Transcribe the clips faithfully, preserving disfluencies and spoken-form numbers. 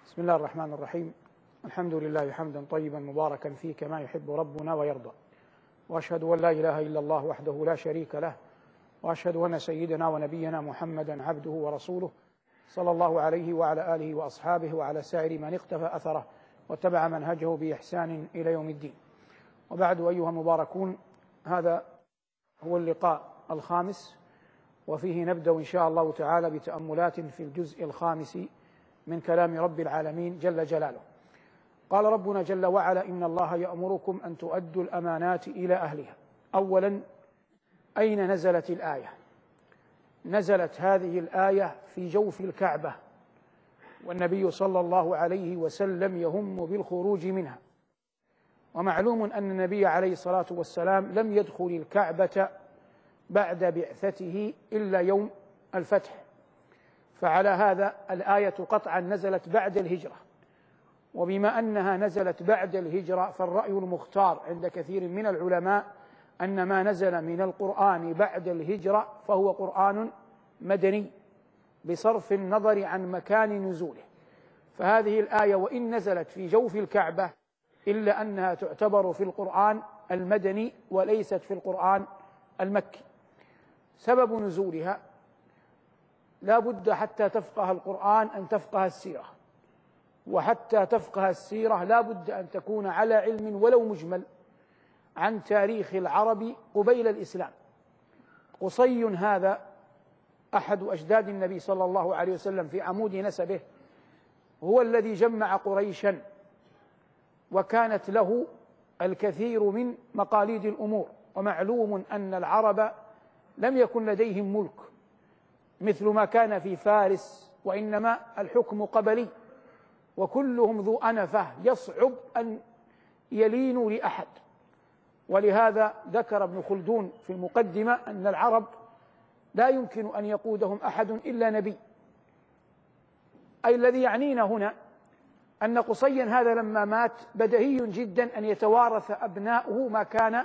بسم الله الرحمن الرحيم. الحمد لله حمدا طيبا مباركا فيه كما يحب ربنا ويرضى، وأشهد أن لا إله إلا الله وحده لا شريك له، وأشهد أن سيدنا ونبينا محمدا عبده ورسوله صلى الله عليه وعلى آله وأصحابه وعلى سائر من اقتفى أثره واتبع منهجه بإحسان إلى يوم الدين. وبعد، أيها المباركون، هذا هو اللقاء الخامس، وفيه نبدأ إن شاء الله تعالى بتأملات في الجزء الخامس من كلام رب العالمين جل جلاله. قال ربنا جل وعلا: إن الله يأمركم أن تؤدوا الأمانات إلى أهلها. أولا، أين نزلت الآية؟ نزلت هذه الآية في جوف الكعبة، والنبي صلى الله عليه وسلم يهم بالخروج منها. ومعلوم أن النبي عليه الصلاة والسلام لم يدخل الكعبة بعد بعثته إلا يوم الفتح، فعلى هذا الآية قطعا نزلت بعد الهجرة. وبما أنها نزلت بعد الهجرة، فالرأي المختار عند كثير من العلماء أن ما نزل من القرآن بعد الهجرة فهو قرآن مدني بصرف النظر عن مكان نزوله. فهذه الآية وإن نزلت في جوف الكعبة إلا أنها تعتبر في القرآن المدني وليست في القرآن المكي. سبب نزولها: لا بد حتى تفقه القرآن أن تفقه السيرة، وحتى تفقه السيرة لا بد أن تكون على علم ولو مجمل عن تاريخ العرب قبيل الإسلام. قصي هذا أحد أجداد النبي صلى الله عليه وسلم في عمود نسبه، هو الذي جمع قريشا، وكانت له الكثير من مقاليد الأمور. ومعلوم أن العرب لم يكن لديهم ملك مثل ما كان في فارس، وإنما الحكم قبلي، وكلهم ذو أنفة يصعب أن يلينوا لأحد. ولهذا ذكر ابن خلدون في المقدمة أن العرب لا يمكن أن يقودهم أحد إلا نبي. أي الذي يعنينا هنا أن قصيا هذا لما مات بديهي جدا أن يتوارث أبناؤه ما كان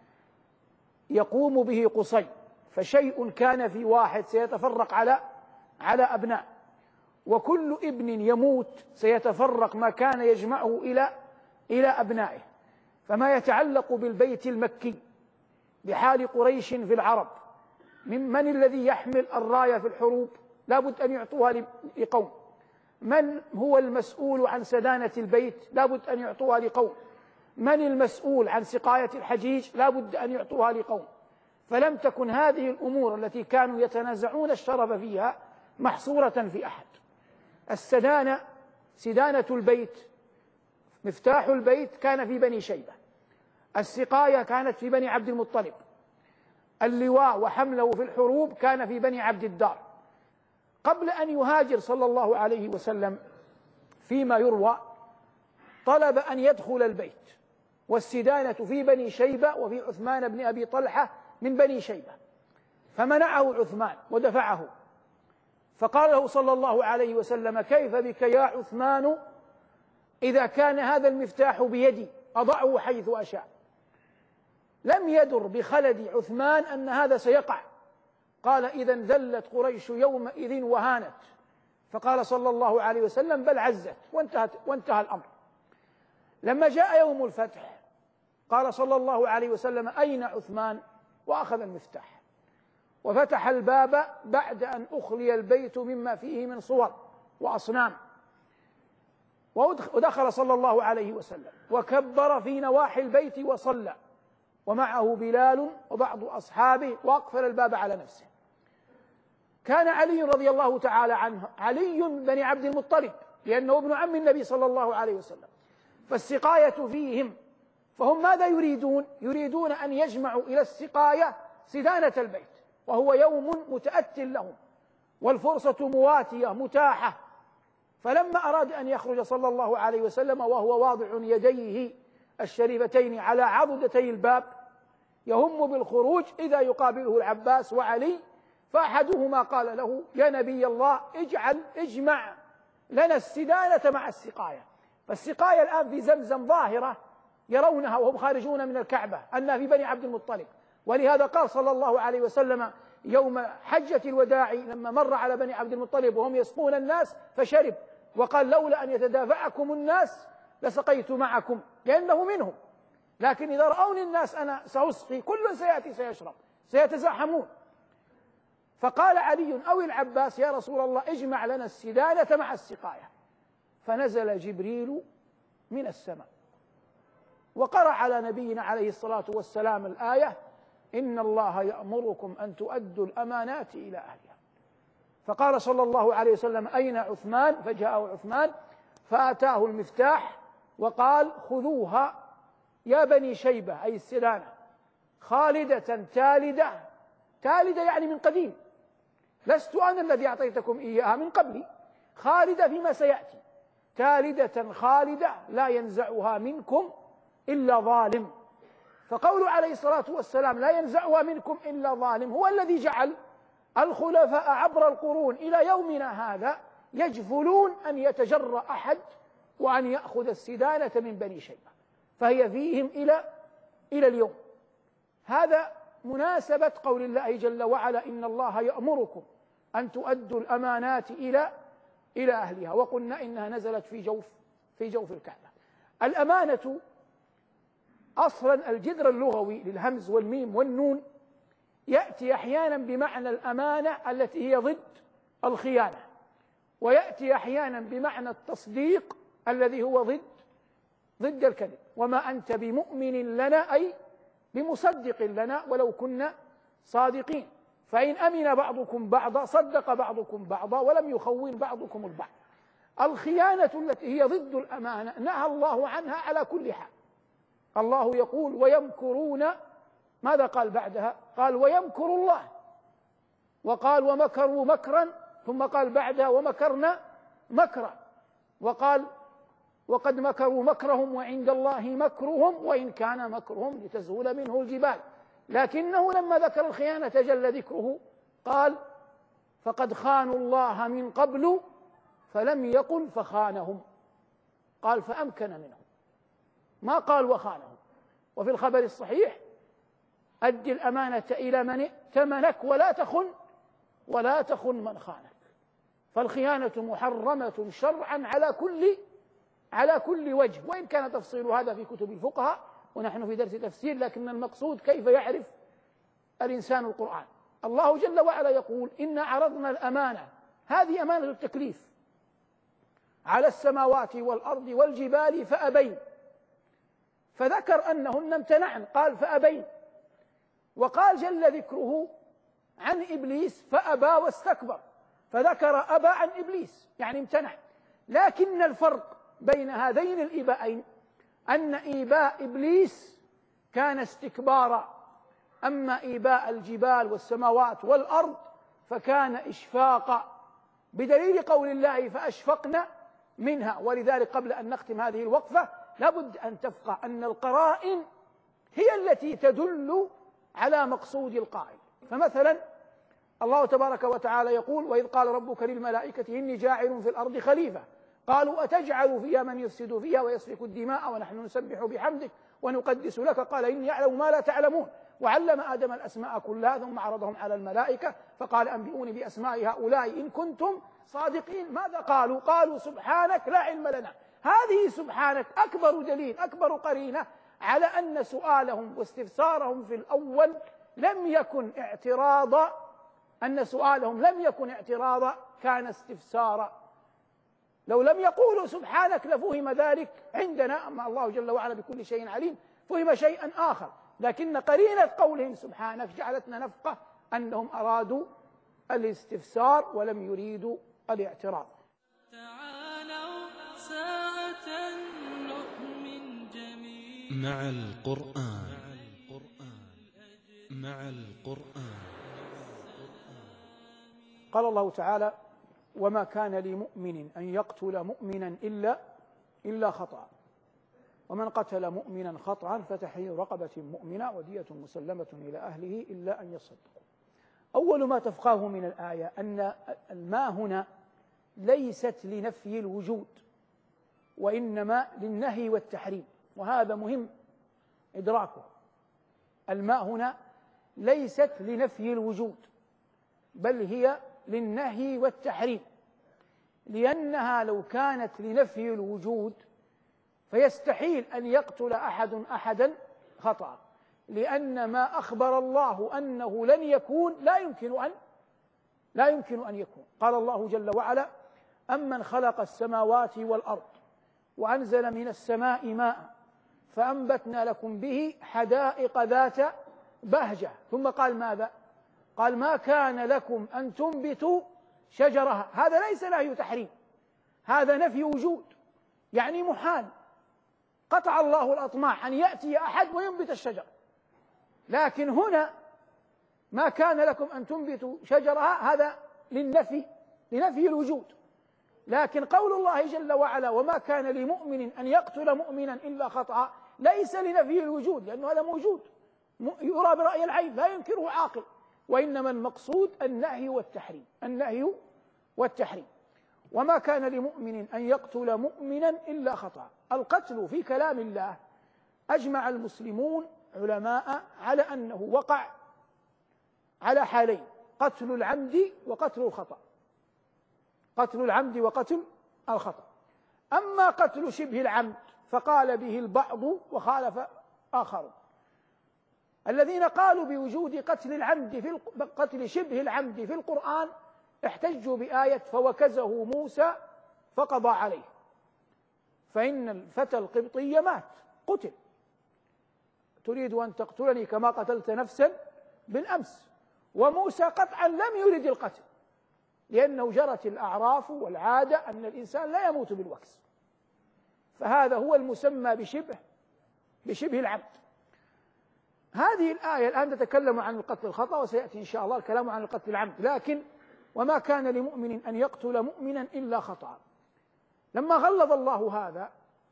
يقوم به قصي، فشيء كان في واحد سيتفرق على على أبناء، وكل ابن يموت سيتفرق ما كان يجمعه إلى إلى أبنائه. فما يتعلق بالبيت المكي بحال قريش في العرب، من من الذي يحمل الراية في الحروب؟ لا بد أن يعطوها لقوم. من هو المسؤول عن سدانة البيت؟ لا بد أن يعطوها لقوم. من المسؤول عن سقاية الحجيج؟ لا بد أن يعطوها لقوم. فلم تكن هذه الأمور التي كانوا يتنازعون الشرف فيها محصورة في أحد. السدانة، سدانة البيت، مفتاح البيت كان في بني شيبة، السقاية كانت في بني عبد المطلب، اللواء وحمله في الحروب كان في بني عبد الدار. قبل أن يهاجر صلى الله عليه وسلم فيما يروى طلب أن يدخل البيت، والسدانة في بني شيبة وفي عثمان بن أبي طلحة من بني شيبة، فمنعه عثمان ودفعه، فقال له صلى الله عليه وسلم: كيف بك يا عثمان إذا كان هذا المفتاح بيدي أضعه حيث أشاء. لم يدر بخلد عثمان أن هذا سيقع. قال: إذا ذلت قريش يومئذ وهانت. فقال صلى الله عليه وسلم: بل عزت، وانتهت وانتهى الأمر. لما جاء يوم الفتح قال صلى الله عليه وسلم: أين عثمان؟ وأخذ المفتاح وفتح الباب بعد أن أخلي البيت مما فيه من صور وأصنام. ودخل صلى الله عليه وسلم وكبر في نواحي البيت وصلى، ومعه بلال وبعض أصحابه، وأقفل الباب على نفسه. كان علي رضي الله تعالى عنه علي بن عبد المطلب، لأنه ابن عم النبي صلى الله عليه وسلم، فالسقاية فيهم. فهم ماذا يريدون؟ يريدون أن يجمعوا إلى السقاية سدانة البيت، وهو يوم متأت لهم والفرصة مواتية متاحة. فلما أراد أن يخرج صلى الله عليه وسلم وهو واضع يديه الشريفتين على عضدتي الباب يهم بالخروج، إذا يقابله العباس وعلي، فأحدهما قال له: يا نبي الله، اجعل اجمع لنا السدانة مع السقاية. فالسقاية الآن في زمزم ظاهرة يرونها وهم خارجون من الكعبة أنها في بني عبد المطلب. ولهذا قال صلى الله عليه وسلم يوم حجة الوداع لما مر على بني عبد المطلب وهم يسقون الناس فشرب: وقال لولا أن يتدافعكم الناس لسقيت معكم، لأنه منهم، لكن إذا رأوني الناس أنا سأسقي كل سيأتي سيشرب، سيتزاحمون. فقال علي أو العباس يا رسول الله اجمع لنا السدانة مع السقاية، فنزل جبريل من السماء وقرأ على نبينا عليه الصلاة والسلام الآية إن الله يأمركم أن تؤدوا الأمانات إلى أهلها. فقال صلى الله عليه وسلم أين عثمان؟ فجاءه عثمان فأتاه المفتاح وقال خذوها يا بني شيبة، أي السدانة، خالدة تالدة، تالدة يعني من قديم، لست أنا الذي أعطيتكم إياها من قبلي، خالدة فيما سيأتي، تالدة خالدة لا ينزعها منكم إلا ظالم. فقول عليه الصلاة والسلام لا ينزعها منكم إلا ظالم هو الذي جعل الخلفاء عبر القرون إلى يومنا هذا يجفلون أن يتجرأ أحد وأن يأخذ السدانة من بني شيبة، فهي فيهم إلى إلى اليوم. هذا مناسبة قول الله جل وعلا إن الله يأمركم أن تؤدوا الأمانات إلى إلى أهلها، وقلنا إنها نزلت في جوف في جوف الكعبة. الأمانة أصلا الجذر اللغوي للهمز والميم والنون يأتي أحيانا بمعنى الأمانة التي هي ضد الخيانة، ويأتي أحيانا بمعنى التصديق الذي هو ضد ضد الكذب. وما أنت بمؤمن لنا أي بمصدق لنا ولو كنا صادقين، فإن أمن بعضكم بعضا صدق بعضكم بعضا ولم يخون بعضكم البعض. الخيانة التي هي ضد الأمانة نهى الله عنها على كل حال. الله يقول ويمكرون، ماذا قال بعدها؟ قال ويمكر الله، وقال ومكروا مكرا، ثم قال بعدها ومكرنا مكرا، وقال وقد مكروا مكرهم وعند الله مكرهم وإن كان مكرهم لتزول منه الجبال. لكنه لما ذكر الخيانة جل ذكره قال فقد خانوا الله من قبل فلم يقل فخانهم، قال فأمكن منهم، ما قال وخانهم. وفي الخبر الصحيح أد الأمانة إلى من ائتمنك ولا تخن ولا تخن من خانك. فالخيانة محرمة شرعا على كل على كل وجه، وإن كان تفصيل هذا في كتب الفقهاء ونحن في درس تفسير، لكن المقصود كيف يعرف الإنسان القرآن. الله جل وعلا يقول إنا عرضنا الأمانة، هذه أمانة التكليف، على السماوات والأرض والجبال فأبين، فذكر أنهن امتنعن قال فأبين، وقال جل ذكره عن إبليس فأبى واستكبر، فذكر أبى عن إبليس يعني امتنع. لكن الفرق بين هذين الإباءين أن إيباء إبليس كان استكبارا، أما إيباء الجبال والسماوات والأرض فكان إشفاقا، بدليل قول الله فأشفقنا منها. ولذلك قبل أن نختم هذه الوقفة لابد أن تفقه أن القرائن هي التي تدل على مقصود القائل. فمثلا الله تبارك وتعالى يقول وإذ قال ربك للملائكة إني جاعل في الأرض خليفة قالوا أتجعل فيها من يفسد فيها ويسفك الدماء ونحن نسبح بحمدك ونقدس لك قال إني أعلم ما لا تعلمون وعلم آدم الأسماء كلها ثم عرضهم على الملائكة فقال أنبئوني بأسماء هؤلاء إن كنتم صادقين. ماذا قالوا؟ قالوا سبحانك لا علم لنا. هذه سبحانك أكبر دليل، أكبر قرينة على أن سؤالهم واستفسارهم في الأول لم يكن اعتراضا، أن سؤالهم لم يكن اعتراضا كان استفسارا. لو لم يقولوا سبحانك لفهم ذلك عندنا، أما الله جل وعلا بكل شيء عليم فهم شيئا آخر، لكن قرينة قولهم سبحانك جعلتنا نفقه أنهم أرادوا الاستفسار ولم يريدوا الاعتراض. تعالوا ساعة نؤمن جميعا مع القرآن مع القرآن. قال الله تعالى وما كان لمؤمن أن يقتل مؤمنا إلا إلا خطأ ومن قتل مؤمنا خطأ فتحرير رقبة مؤمنة ودية مسلمة إلى أهله إلا أن يصدقوا. أول ما تفقهه من الآية أن الماء هنا ليست لنفي الوجود وإنما للنهي والتحريم، وهذا مهم إدراكه. الماء هنا ليست لنفي الوجود بل هي للنهي والتحريم، لأنها لو كانت لنفي الوجود فيستحيل أن يقتل أحد أحدا خطأ، لأن ما أخبر الله أنه لن يكون لا يمكن أن لا يمكن أن يكون. قال الله جل وعلا: أمن خلق السماوات والأرض وأنزل من السماء ماء فأنبتنا لكم به حدائق ذات بهجة. ثم قال ماذا؟ قال: ما كان لكم أن تنبتوا شجرها. هذا ليس نهي تحريم، هذا نفي وجود، يعني محال. قطع الله الأطماع أن يأتي أحد وينبت الشجر، لكن هنا ما كان لكم أن تنبتوا شجرها هذا للنفي، لنفي الوجود. لكن قول الله جل وعلا: وما كان لمؤمن أن يقتل مؤمنا إلا خطأ، ليس لنفي الوجود، لأنه هذا موجود يرى برأي العين لا ينكره عاقل، وإنما المقصود النهي والتحريم، النهي والتحريم. وما كان لمؤمن أن يقتل مؤمنا إلا خطأ. القتل في كلام الله أجمع المسلمون علماء على أنه وقع على حالين: قتل العمد وقتل الخطأ، قتل العمد وقتل الخطأ. أما قتل شبه العمد فقال به البعض وخالف آخرون. الذين قالوا بوجود قتل العمد في قتل شبه العمد في القرآن احتجوا بآية: فوكزه موسى فقضى عليه، فإن الفتى القبطي مات قتل، تريد أن تقتلني كما قتلت نفسا بالأمس. وموسى قطعا لم يرد القتل، لأنه جرت الأعراف والعادة أن الإنسان لا يموت بالوكس، فهذا هو المسمى بشبه بشبه العمد. هذه الآية الآن تتكلم عن القتل الخطأ، وسيأتي إن شاء الله الكلام عن القتل العمد. لكن وما كان لمؤمن أن يقتل مؤمنا إلا خطأ، لما غلظ الله هذا،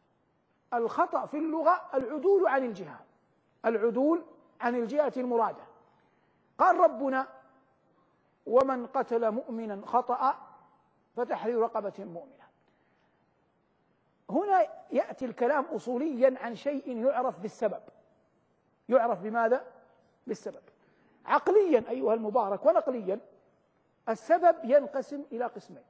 الخطأ في اللغة العدول عن الجهة، العدول عن الجهة المرادة. قال ربنا: ومن قتل مؤمنا خطأ فتحرير رقبة مؤمنة. هنا يأتي الكلام أصوليا عن شيء يعرف بالسبب. يعرف بماذا؟ بالسبب. عقليا أيها المبارك ونقليا، السبب ينقسم إلى قسمين: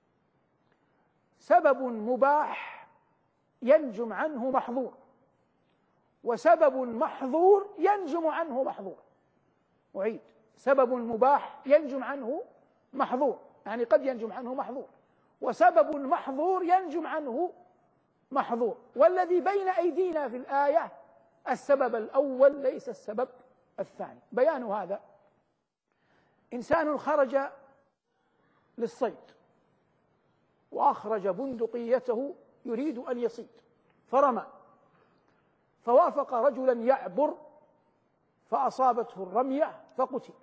سبب مباح ينجم عنه محظور، وسبب محظور ينجم عنه محظور. أعيد: سبب مباح ينجم عنه محظور، يعني قد ينجم عنه محظور، وسبب محظور ينجم عنه محظور. والذي بين أيدينا في الآية السبب الأول ليس السبب الثاني. بيان هذا: إنسان خرج للصيد وأخرج بندقيته يريد أن يصيد، فرمى، فوافق رجلا يعبر فأصابته الرمية فقتل.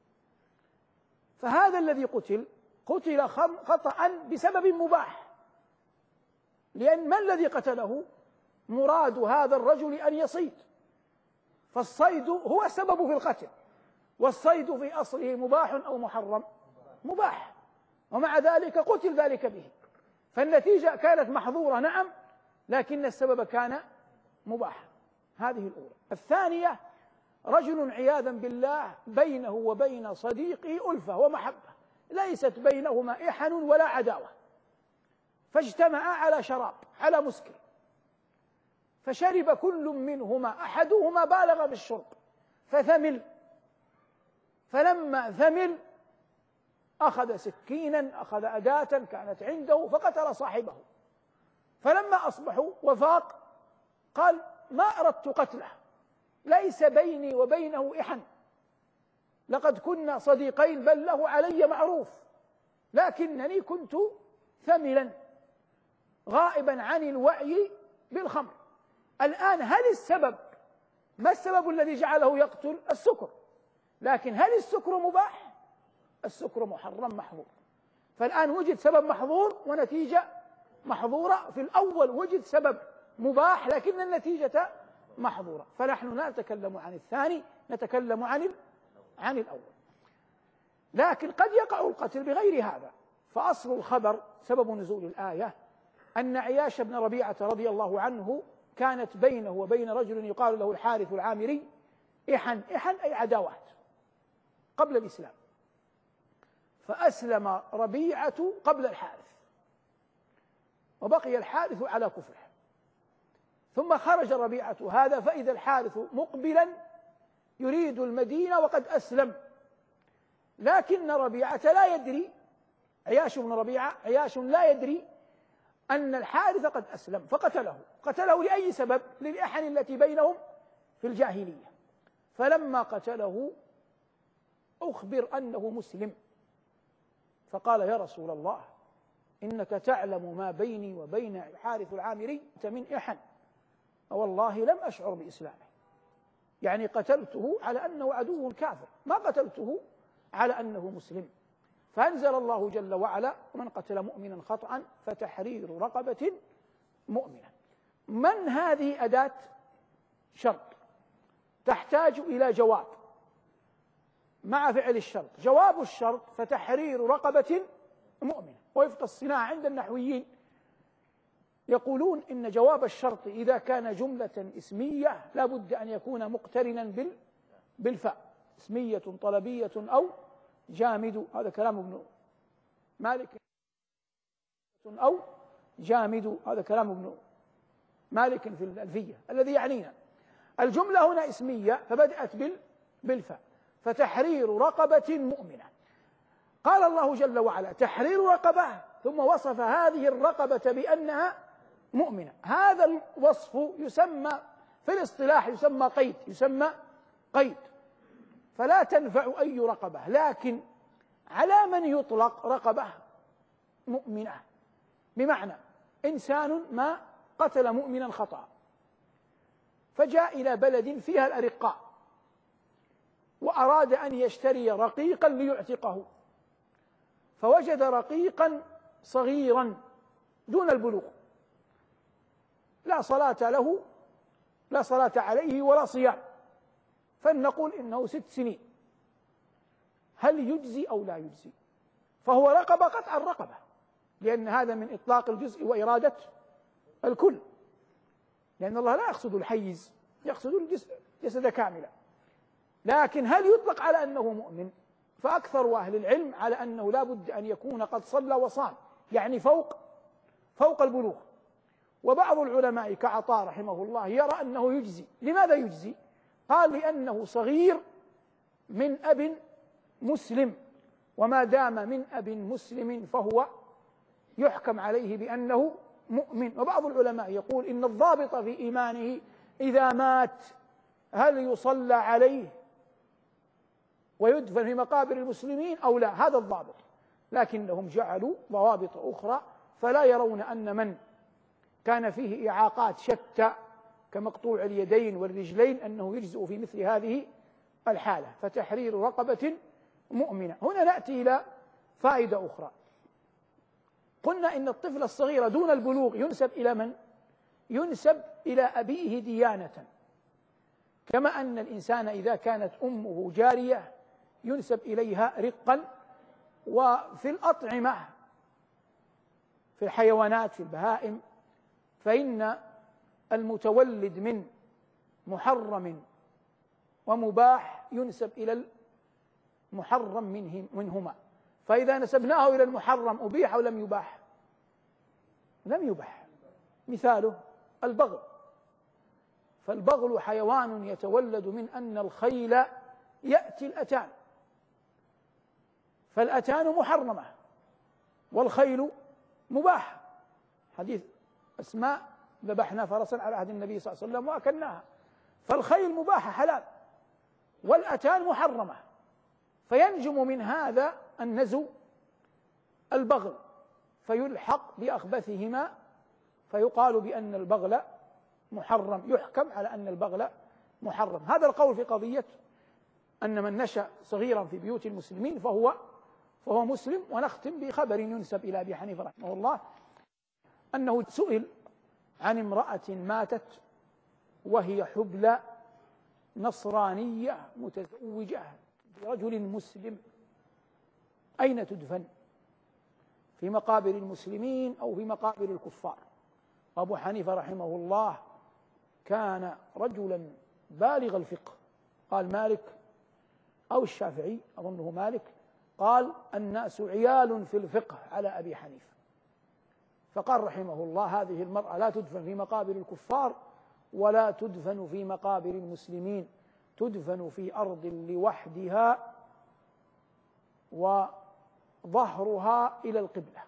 فهذا الذي قتل قتل خطأ بسبب مباح، لأن ما الذي قتله؟ مراد هذا الرجل أن يصيد، فالصيد هو السبب في القتل، والصيد في أصله مباح أو محرم؟ مباح، ومع ذلك قتل ذلك به. فالنتيجة كانت محظورة نعم، لكن السبب كان مباحا. هذه الأولى. الثانية: رجل عياذا بالله بينه وبين صديقه ألفة ومحبة، ليست بينهما إحن ولا عداوة، فاجتمعا على شراب، على مسكر، فشرب كل منهما، أحدهما بالغ بالشرب فثمل، فلما ثمل أخذ سكينا، أخذ أداة كانت عنده فقتل صاحبه. فلما أصبحوا وفاق قال: ما أردت قتله، ليس بيني وبينه إحن، لقد كنا صديقين بل له علي معروف، لكنني كنت ثملا غائبا عن الوعي بالخمر. الآن هل السبب، ما السبب الذي جعله يقتل؟ السكر، لكن هل السكر مباح؟ السكر محرم محظور. فالآن وجد سبب محظور ونتيجة محظورة. في الأول وجد سبب مباح لكن النتيجة محظورة. فنحن لا نتكلم عن الثاني، نتكلم عن عن الأول. لكن قد يقع القتل بغير هذا. فأصل الخبر سبب نزول الآية أن عياش بن ربيعة رضي الله عنه كانت بينه وبين رجل يقال له الحارث العامري إحن، إحن أي عداوات قبل الإسلام، فأسلم ربيعة قبل الحارث، وبقي الحارث على كفره. ثم خرج ربيعة هذا فإذا الحارث مقبلا يريد المدينة وقد أسلم، لكن ربيعة لا يدري، عياش بن ربيعة عياش لا يدري أن الحارث قد أسلم فقتله. قتله لأي سبب؟ للإحن التي بينهم في الجاهلية. فلما قتله أخبر أنه مسلم، فقال يا رسول الله إنك تعلم ما بيني وبين الحارث العامري أنت من إحن، والله لم أشعر بإسلامه، يعني قتلته على أنه عدو كافر، ما قتلته على أنه مسلم. فأنزل الله جل وعلا ومن قتل مؤمنا خطأ فتحرير رقبة مؤمنة. من هذه أداة شرط تحتاج إلى جواب مع فعل الشرط. جواب الشرط فتحرير رقبة مؤمنة. وفق الصناعة عند النحويين يقولون إن جواب الشرط إذا كان جملة اسمية لا بد أن يكون مقترنا بالفاء، اسمية طلبية أو جامد. هذا كلام ابن مالك. أو جامد، هذا كلام ابن مالك في الألفية. الذي يعنينا الجملة هنا اسمية فبدأت بالفاء، فتحرير رقبة مؤمنة. قال الله جل وعلا تحرير رقبة، ثم وصف هذه الرقبة بأنها مؤمنة. هذا الوصف يسمى في الاصطلاح يسمى قيد، يسمى قيد، فلا تنفع أي رقبة، لكن على من يطلق رقبة مؤمنة؟ بمعنى إنسان ما قتل مؤمنا خطأ فجاء إلى بلد فيها الأرقاء وأراد أن يشتري رقيقا ليعتقه، فوجد رقيقا صغيرا دون البلوغ لا صلاة له لا صلاة عليه ولا صيام، فلنقول إنه ست سنين، هل يجزي أو لا يجزي؟ فهو رقبة قطع الرقبة، لأن هذا من إطلاق الجزء وإرادة الكل، لأن الله لا يقصد الحيز، يقصد الجسد كاملا. لكن هل يطلق على أنه مؤمن؟ فأكثر أهل العلم على أنه لا بد أن يكون قد صلى وصام، يعني فوق فوق البلوغ. وبعض العلماء كعطاء رحمه الله يرى أنه يجزي. لماذا يجزي؟ قال لأنه صغير من أب مسلم، وما دام من أب مسلم فهو يحكم عليه بأنه مؤمن. وبعض العلماء يقول إن الضابط في إيمانه إذا مات هل يصلى عليه ويدفن في مقابر المسلمين أو لا، هذا الضابط. لكنهم جعلوا ضوابط أخرى، فلا يرون أن من كان فيه إعاقات شتى كمقطوع اليدين والرجلين أنه يجزئ في مثل هذه الحالة. فتحرير رقبة مؤمنة. هنا نأتي إلى فائدة أخرى. قلنا إن الطفل الصغير دون البلوغ ينسب إلى من؟ ينسب إلى أبيه ديانة، كما أن الإنسان إذا كانت أمه جارية ينسب إليها رقا. وفي الأطعمة في الحيوانات في البهائم فإن المتولد من محرم ومباح ينسب إلى المحرم منهما، فإذا نسبناه إلى المحرم أبيح أو لم يباح؟ لم يباح. مثاله البغل، فالبغل حيوان يتولد من أن الخيل يأتي الأتان، فالأتان محرمة والخيل مباح. حديث أسماء ذبحنا فرسا على عهد النبي صلى الله عليه وسلم وأكلناها، فالخيل مباحة حلال والأتان محرمة، فينجم من هذا النزو البغل فيلحق بأخبثهما فيقال بأن البغل محرم، يحكم على أن البغل محرم. هذا القول في قضية أن من نشأ صغيرا في بيوت المسلمين فهو فهو مسلم. ونختم بخبر ينسب إلى أبي حنيفة رحمه الله أنه سئل عن امرأة ماتت وهي حبلى نصرانية متزوجة برجل مسلم، أين تدفن؟ في مقابر المسلمين أو في مقابر الكفار؟ أبو حنيفة رحمه الله كان رجلا بالغ الفقه، قال مالك أو الشافعي أظنه مالك، قال الناس عيال في الفقه على أبي حنيفة، فقال رحمه الله: هذه المرأة لا تدفن في مقابر الكفار ولا تدفن في مقابر المسلمين، تدفن في أرض لوحدها وظهرها إلى القبلة.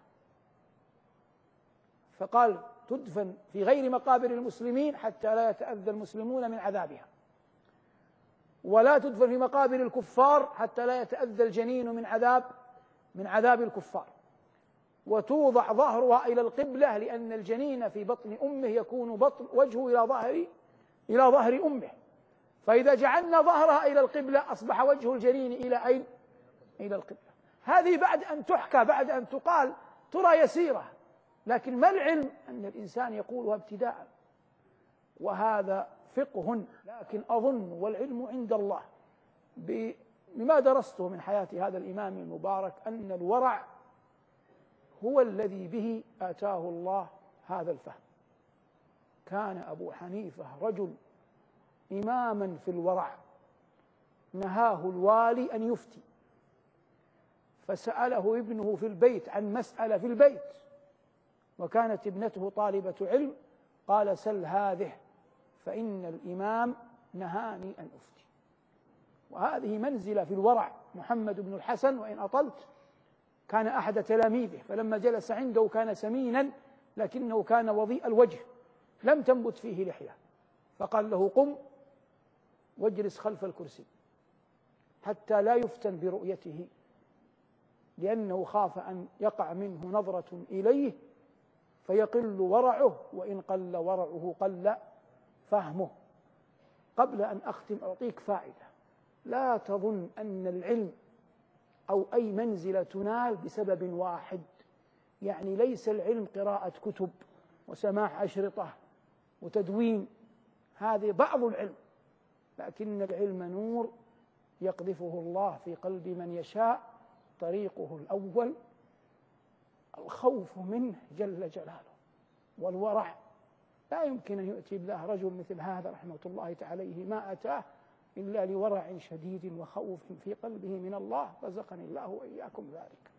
فقال: تدفن في غير مقابر المسلمين حتى لا يتأذى المسلمون من عذابها، ولا تدفن في مقابر الكفار حتى لا يتأذى الجنين من عذاب من عذاب الكفار، وتوضع ظهرها إلى القبلة لأن الجنين في بطن أمه يكون بطن وجهه إلى ظهر إلى ظهر أمه، فإذا جعلنا ظهرها إلى القبلة أصبح وجه الجنين إلى أين؟ إلى القبلة. هذه بعد أن تحكى، بعد أن تقال ترى يسيرة، لكن ما العلم أن الإنسان يقولها ابتداء، وهذا فقه. لكن أظن والعلم عند الله بما درسته من حياة هذا الإمام المبارك أن الورع هو الذي به آتاه الله هذا الفهم. كان أبو حنيفة رجل إماما في الورع، نهاه الوالي أن يفتي، فسأله ابنه في البيت عن مسألة في البيت، وكانت ابنته طالبة علم، قال: سل هذه فإن الإمام نهاني أن أفتي. وهذه منزلة في الورع. محمد بن الحسن وإن أطلت كان أحد تلاميذه، فلما جلس عنده كان سمينا لكنه كان وضيء الوجه لم تنبت فيه لحية، فقال له: قم واجلس خلف الكرسي حتى لا يفتن برؤيته، لأنه خاف أن يقع منه نظرة إليه فيقل ورعه، وإن قل ورعه قل فهمه. قبل أن أختم أعطيك فائدة: لا تظن أن العلم أو أي منزلة تنال بسبب واحد، يعني ليس العلم قراءة كتب وسماع أشرطة وتدوين، هذه بعض العلم، لكن العلم نور يقذفه الله في قلب من يشاء. طريقه الأول الخوف منه جل جلاله والورع. لا يمكن أن يؤتي بالله رجل مثل هذا رحمة الله عليه ما أتاه إلا لورع شديد وخوف في قلبه من الله، رزقني الله وإياكم ذلك.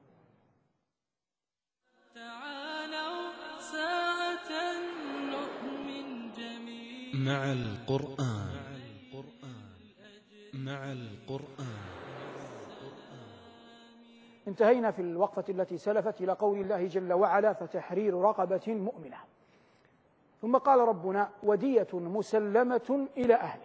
تعالوا ساعة نؤمن جميعا مع القرآن. مع القرآن. انتهينا في الوقفة التي سلفت إلى قول الله جل وعلا: فتحرير رقبة مؤمنة. ثم قال ربنا: ودية مسلمة إلى أهله.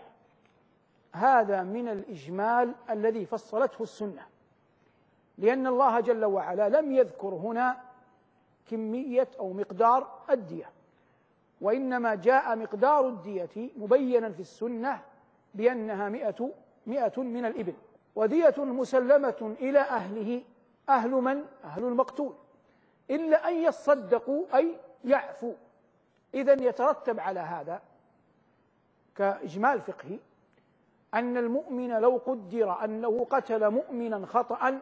هذا من الإجمال الذي فصلته السنة، لأن الله جل وعلا لم يذكر هنا كمية أو مقدار الدية، وإنما جاء مقدار الدية مبينا في السنة بأنها مئة مئة من الإبل. ودية مسلمة إلى أهله، أهل من؟ أهل المقتول، إلا أن يصدقوا أي يعفوا. إذن يترتب على هذا كإجمال فقهي أن المؤمن لو قدر أنه قتل مؤمنا خطأ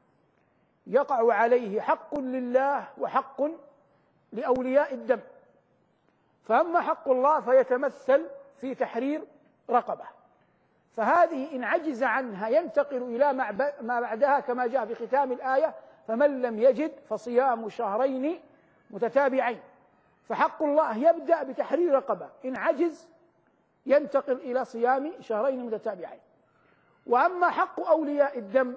يقع عليه حق لله وحق لأولياء الدم. فأما حق الله فيتمثل في تحرير رقبة، فهذه إن عجز عنها ينتقل إلى ما بعدها كما جاء في ختام الآية: فمن لم يجد فصيام شهرين متتابعين. فحق الله يبدأ بتحرير رقبة، إن عجز ينتقل إلى صيام شهرين متتابعين. وأما حق أولياء الدم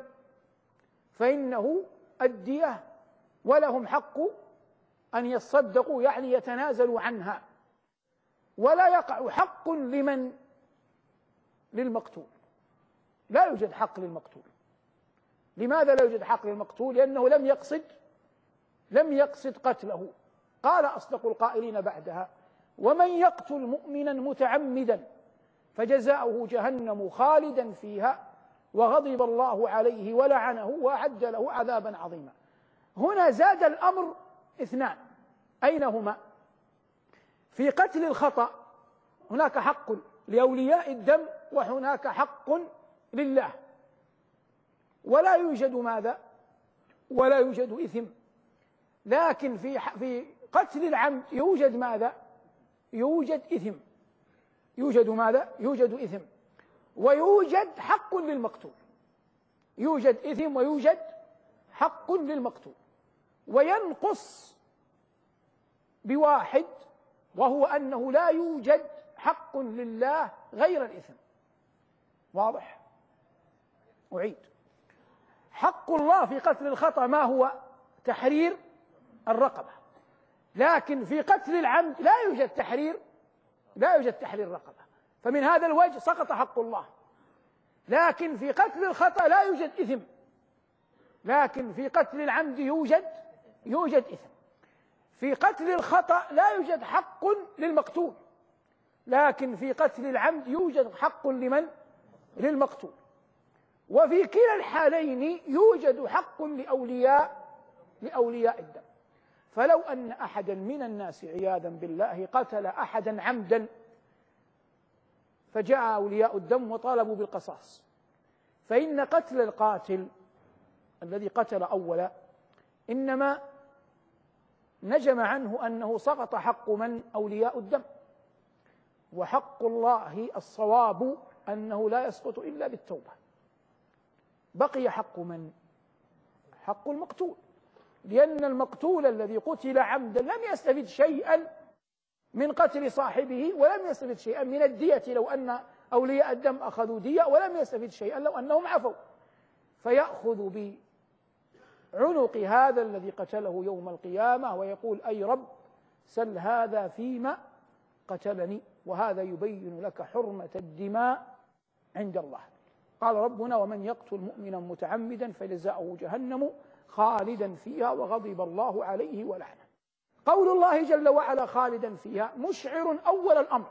فإنه الدية، ولهم حق أن يصدقوا يعني يتنازلوا عنها، ولا يقع حق لمن؟ للمقتول. لا يوجد حق للمقتول. لماذا لا يوجد حق للمقتول؟ لأنه لم يقصد لم يقصد قتله. قال أصدق القائلين بعدها: ومن يقتل مؤمنا متعمدا فجزاؤه جهنم خالدا فيها وغضب الله عليه ولعنه وأعد له عذابا عظيما. هنا زاد الأمر اثنان، أين هما؟ في قتل الخطأ هناك حق لأولياء الدم وهناك حق لله، ولا يوجد ماذا؟ ولا يوجد إثم. لكن في في قتل العمد يوجد ماذا؟ يوجد إثم. يوجد ماذا؟ يوجد إثم، ويوجد حق للمقتول. يوجد إثم ويوجد حق للمقتول. وينقص بواحد، وهو أنه لا يوجد حق لله غير الإثم. واضح؟ أعيد: حق الله في قتل الخطأ ما هو؟ تحرير الرقبة، لكن في قتل العمد لا يوجد تحرير لا يوجد تحرير رقبة، فمن هذا الوجه سقط حق الله. لكن في قتل الخطأ لا يوجد إثم، لكن في قتل العمد يوجد يوجد إثم. في قتل الخطأ لا يوجد حق للمقتول، لكن في قتل العمد يوجد حق لمن؟ للمقتول. وفي كلا الحالين يوجد حق لأولياء لأولياء الدم. فلو أن أحدا من الناس عياذا بالله قتل أحدا عمدا، فجاء أولياء الدم وطالبوا بالقصاص، فإن قتل القاتل الذي قتل أولا إنما نجم عنه أنه سقط حق من؟ أولياء الدم. وحق الله الصواب أنه لا يسقط إلا بالتوبة. بقي حق من؟ حق المقتول، لأن المقتول الذي قتل عمدا لم يستفد شيئا من قتل صاحبه، ولم يستفد شيئا من الدية لو أن أولياء الدم أخذوا دية، ولم يستفد شيئا لو أنهم عفوا، فيأخذ بعنق هذا الذي قتله يوم القيامة ويقول: أي رب سل هذا فيما قتلني. وهذا يبين لك حرمة الدماء عند الله. قال ربنا: ومن يقتل مؤمنا متعمدا فجزاؤه جهنم خالدا فيها وغضب الله عليه ولعنه. قول الله جل وعلا خالدا فيها مشعر أول الأمر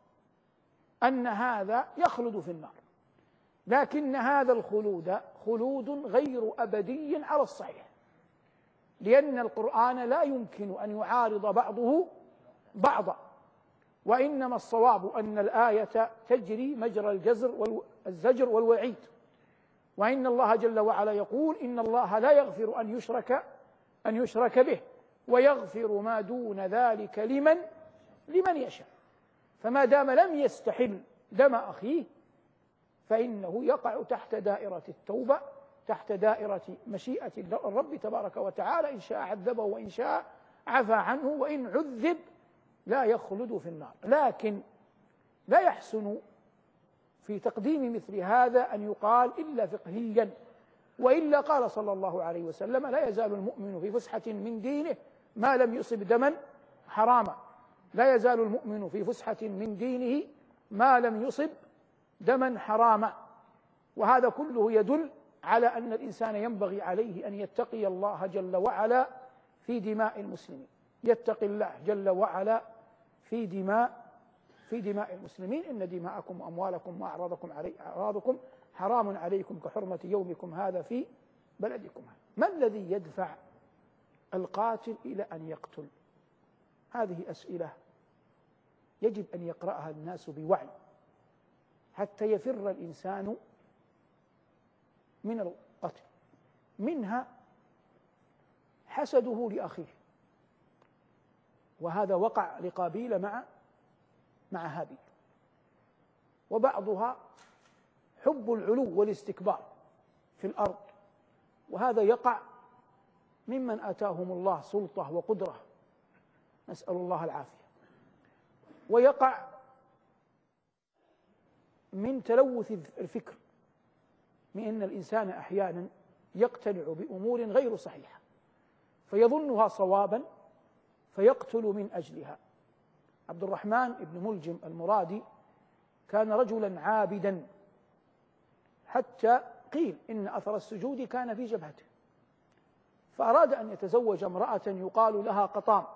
أن هذا يخلد في النار، لكن هذا الخلود خلود غير أبدي على الصحيح، لأن القرآن لا يمكن أن يعارض بعضه بعضا، وإنما الصواب أن الآية تجري مجرى الجزر والزجر والوعيد. وإن الله جل وعلا يقول: إن الله لا يغفر أن يشرك أن يشرك به ويغفر ما دون ذلك لمن لمن يشاء. فما دام لم يستحل دم أخيه فإنه يقع تحت دائرة التوبة، تحت دائرة مشيئة الرب تبارك وتعالى، إن شاء عذبه وإن شاء عفى عنه، وإن عذب لا يخلد في النار. لكن لا يحسن في تقديم مثل هذا أن يقال إلا فقهيا، وإلا قال صلى الله عليه وسلم: لا يزال المؤمن في فسحة من دينه ما لم يصب دما حراما. لا يزال المؤمن في فسحة من دينه ما لم يصب دما حراما. وهذا كله يدل على أن الإنسان ينبغي عليه أن يتقي الله جل وعلا في دماء المسلمين، يتقي الله جل وعلا في دماء في دماء المسلمين. إن دماءكم وأموالكم وأعراضكم علي أعراضكم حرام عليكم كحرمة يومكم هذا في بلدكم هذا. ما الذي يدفع القاتل إلى أن يقتل؟ هذه أسئلة يجب أن يقرأها الناس بوعي حتى يفر الإنسان من القتل. منها حسده لأخيه، وهذا وقع لقابيل مع مع هابيل. وبعضها حب العلو والاستكبار في الأرض، وهذا يقع ممن آتاهم الله سلطة وقدرة، نسأل الله العافية. ويقع من تلوث الفكر، من أن الإنسان أحيانا يقتنع بأمور غير صحيحة فيظنها صوابا فيقتل من أجلها. عبد الرحمن بن ملجم المرادي كان رجلا عابدا، حتى قيل إن أثر السجود كان في جبهته، فأراد أن يتزوج امرأة يقال لها قطام،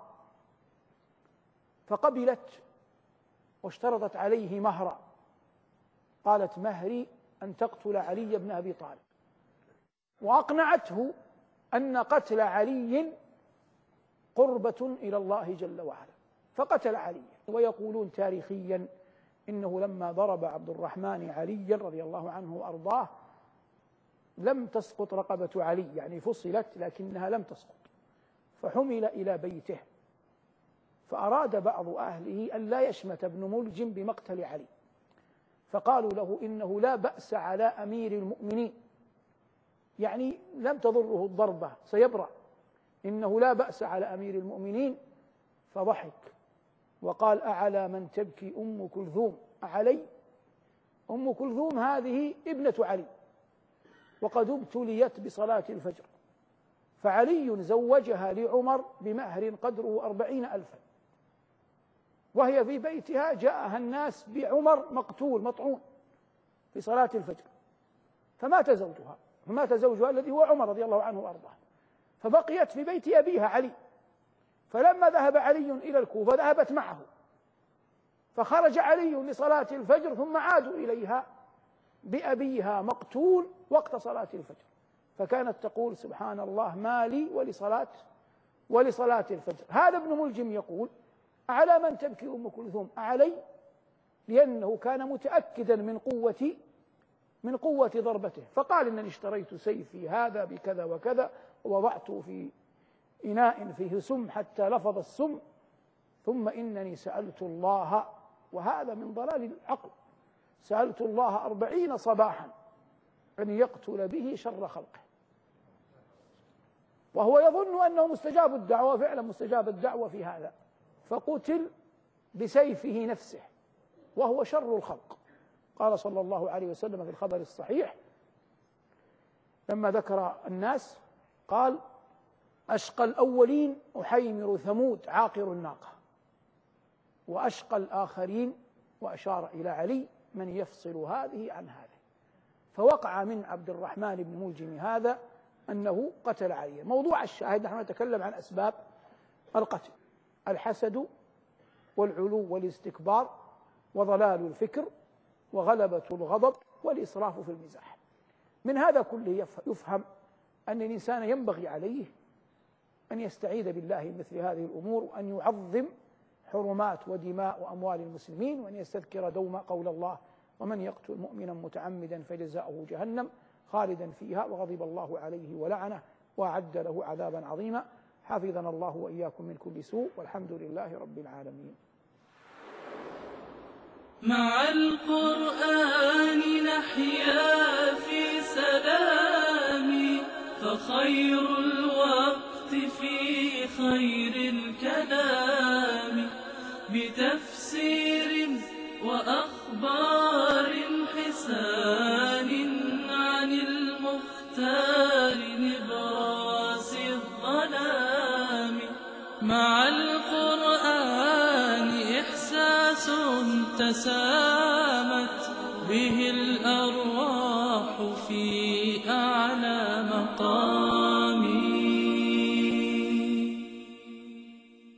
فقبلت واشترطت عليه مهرا، قالت: مهري أن تقتل علي بن أبي طالب، وأقنعته أن قتل علي قربة إلى الله جل وعلا، فقتل علي. ويقولون تاريخيا إنه لما ضرب عبد الرحمن عليا رضي الله عنه وأرضاه لم تسقط رقبة علي، يعني فصلت لكنها لم تسقط، فحمل إلى بيته. فأراد بعض أهله أن لا يشمت ابن ملجم بمقتل علي، فقالوا له: إنه لا بأس على أمير المؤمنين، يعني لم تضره الضربة سيبرأ، إنه لا بأس على أمير المؤمنين، فضحك وقال: أعلى من تبكي أم كلثوم أعلي؟ أم كلثوم هذه ابنة علي، وقد ابتليت بصلاة الفجر، فعلي زوجها لعمر بمهر قدره أربعين ألفا، وهي في بيتها جاءها الناس بعمر مقتول مطعون في صلاة الفجر، فمات زوجها فمات زوجها الذي هو عمر رضي الله عنه وأرضاه، فبقيت في بيت أبيها علي. فلما ذهب علي إلى الكوفة ذهبت معه، فخرج علي لصلاة الفجر ثم عادوا إليها بأبيها مقتول وقت صلاة الفجر، فكانت تقول: سبحان الله ما لي ولصلاة ولصلاة الفجر. هذا ابن ملجم يقول: أعلى من تبكي أم كلثوم أعلي؟ لأنه كان متأكدا من قوة من قوة ضربته، فقال: إنني اشتريت سيفي هذا بكذا وكذا ووضعته في إناء فيه سم حتى لفظ السم، ثم إنني سألت الله، وهذا من ضلال العقل، سألت الله أربعين صباحا أن يقتل به شر خلقه، وهو يظن أنه مستجاب الدعوة، فعلا مستجاب الدعوة في هذا، فقتل بسيفه نفسه وهو شر الخلق. قال صلى الله عليه وسلم في الخبر الصحيح لما ذكر الناس قال: أشقى الأولين أحيمر ثمود عاقر الناقة، وأشقى الآخرين، وأشار إلى علي، من يفصل هذه عن هذه. فوقع من عبد الرحمن بن ملجم هذا أنه قتل عليا. موضوع الشاهد نحن نتكلم عن أسباب القتل: الحسد والعلو والاستكبار وضلال الفكر وغلبة الغضب والإسراف في المزاح. من هذا كله يفهم أن الإنسان ينبغي عليه أن يستعيذ بالله من مثل هذه الأمور، وأن يعظم حرمات ودماء وأموال المسلمين، وأن يستذكر دوما قول الله: ومن يقتل مؤمنا متعمدا فجزاؤه جهنم خالدا فيها وغضب الله عليه ولعنه وأعد له عذابا عظيما. حفظنا الله وإياكم من كل سوء، والحمد لله رب العالمين. مع القرآن نحيا في سلام، فخير الوقت في خير الكلام، بتفسير وأخبار حسان عن المختار نبراس الظلام. مع القرآن إحساس تسامت به الأرواح في أعلى مقام.